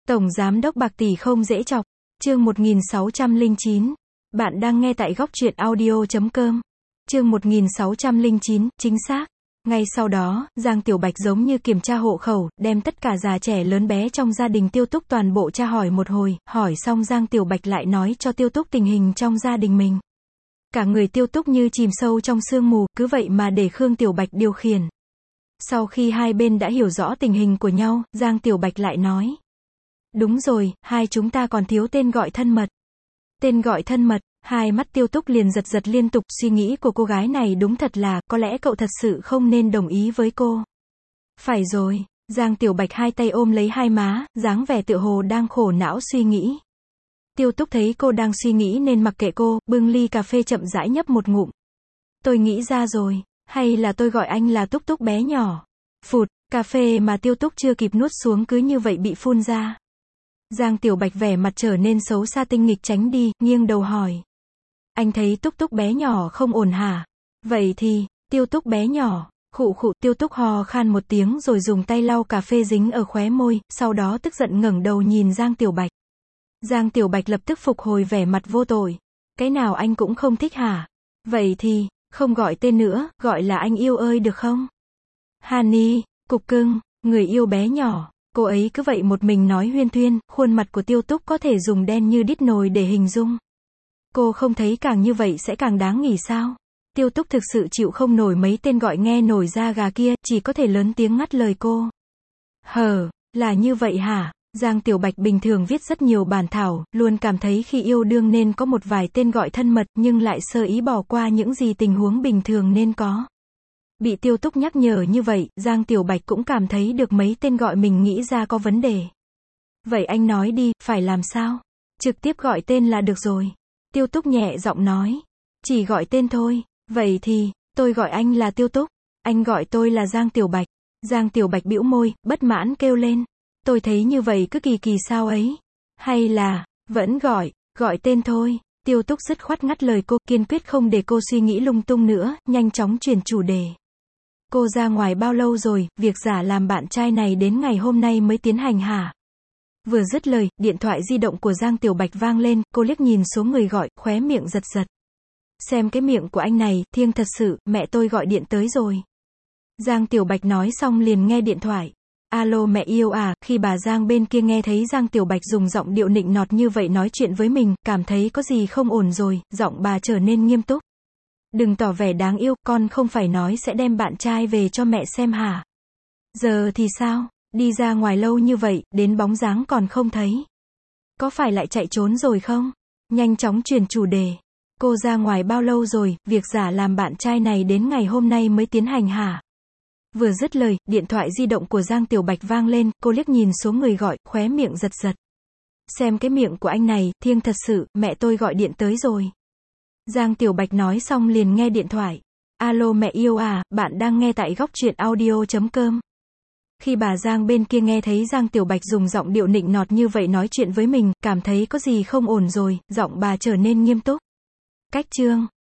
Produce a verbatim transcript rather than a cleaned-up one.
Tổng Giám đốc bạc tỷ không dễ chọc. Chương một nghìn sáu trăm lẻ chín. Bạn đang nghe tại góc truyện audio chấm com. Chương một nghìn sáu trăm lẻ chín, chính xác. Ngay sau đó, Giang Tiểu Bạch giống như kiểm tra hộ khẩu, đem tất cả già trẻ lớn bé trong gia đình Tiêu Túc toàn bộ tra hỏi một hồi, hỏi xong Giang Tiểu Bạch lại nói cho Tiêu Túc tình hình trong gia đình mình. Cả người Tiêu Túc như chìm sâu trong sương mù, cứ vậy mà để Khương Tiểu Bạch điều khiển. Sau khi hai bên đã hiểu rõ tình hình của nhau, Giang Tiểu Bạch lại nói. Đúng rồi, hai chúng ta còn thiếu tên gọi thân mật. Tên gọi thân mật, hai mắt Tiêu Túc liền giật giật liên tục, suy nghĩ của cô gái này đúng thật là, có lẽ cậu thật sự không nên đồng ý với cô. Phải rồi, Giang Tiểu Bạch hai tay ôm lấy hai má, dáng vẻ tựa hồ đang khổ não suy nghĩ. Tiêu Túc thấy cô đang suy nghĩ nên mặc kệ cô, bưng ly cà phê chậm rãi nhấp một ngụm. Tôi nghĩ ra rồi, hay là tôi gọi anh là Túc Túc bé nhỏ. Phụt, cà phê mà Tiêu Túc chưa kịp nuốt xuống cứ như vậy bị phun ra. Giang Tiểu Bạch vẻ mặt trở nên xấu xa tinh nghịch tránh đi, nghiêng đầu hỏi. Anh thấy Túc Túc bé nhỏ không ổn hả? Vậy thì, Tiêu Túc bé nhỏ, khụ khụ, Tiêu Túc hò khan một tiếng rồi dùng tay lau cà phê dính ở khóe môi, sau đó tức giận ngẩng đầu nhìn Giang Tiểu Bạch. Giang Tiểu Bạch lập tức phục hồi vẻ mặt vô tội. Cái nào anh cũng không thích hả? Vậy thì, không gọi tên nữa, gọi là anh yêu ơi được không? Honey, cục cưng, người yêu bé nhỏ. Cô ấy cứ vậy một mình nói huyên thuyên, khuôn mặt của Tiêu Túc có thể dùng đen như đít nồi để hình dung. Cô không thấy càng như vậy sẽ càng đáng nghỉ sao? Tiêu Túc thực sự chịu không nổi mấy tên gọi nghe nổi da gà kia, chỉ có thể lớn tiếng ngắt lời cô. Hờ, là như vậy hả? Giang Tiểu Bạch bình thường viết rất nhiều bản thảo, luôn cảm thấy khi yêu đương nên có một vài tên gọi thân mật, nhưng lại sơ ý bỏ qua những gì tình huống bình thường nên có. Bị Tiêu Túc nhắc nhở như vậy, Giang Tiểu Bạch cũng cảm thấy được mấy tên gọi mình nghĩ ra có vấn đề. Vậy anh nói đi, phải làm sao? Trực tiếp gọi tên là được rồi. Tiêu Túc nhẹ giọng nói. Chỉ gọi tên thôi. Vậy thì, tôi gọi anh là Tiêu Túc. Anh gọi tôi là Giang Tiểu Bạch. Giang Tiểu Bạch bĩu môi, bất mãn kêu lên. Tôi thấy như vậy cứ kỳ kỳ sao ấy. Hay là, vẫn gọi, gọi tên thôi. Tiêu Túc dứt khoát ngắt lời cô, kiên quyết không để cô suy nghĩ lung tung nữa, nhanh chóng chuyển chủ đề. Cô ra ngoài bao lâu rồi, việc giả làm bạn trai này đến ngày hôm nay mới tiến hành hả? Vừa dứt lời, điện thoại di động của Giang Tiểu Bạch vang lên, cô liếc nhìn số người gọi, khóe miệng giật giật. Xem cái miệng của anh này, thiêng thật sự, mẹ tôi gọi điện tới rồi. Giang Tiểu Bạch nói xong liền nghe điện thoại. Alo mẹ yêu à, khi bà Giang bên kia nghe thấy Giang Tiểu Bạch dùng giọng điệu nịnh nọt như vậy nói chuyện với mình, cảm thấy có gì không ổn rồi, giọng bà trở nên nghiêm túc. Đừng tỏ vẻ đáng yêu, con không phải nói sẽ đem bạn trai về cho mẹ xem hả? Giờ thì sao? Đi ra ngoài lâu như vậy, đến bóng dáng còn không thấy. Có phải lại chạy trốn rồi không? Nhanh chóng chuyển chủ đề. Cô ra ngoài bao lâu rồi, việc giả làm bạn trai này đến ngày hôm nay mới tiến hành hả? Vừa dứt lời, điện thoại di động của Giang Tiểu Bạch vang lên, cô liếc nhìn số người gọi, khóe miệng giật giật. Xem cái miệng của anh này, thiêng thật sự, mẹ tôi gọi điện tới rồi. Giang Tiểu Bạch nói xong liền nghe điện thoại. Alo mẹ yêu à, bạn đang nghe tại góc truyện audio chấm com. Khi bà Giang bên kia nghe thấy Giang Tiểu Bạch dùng giọng điệu nịnh nọt như vậy nói chuyện với mình, cảm thấy có gì không ổn rồi, giọng bà trở nên nghiêm túc. Cách chương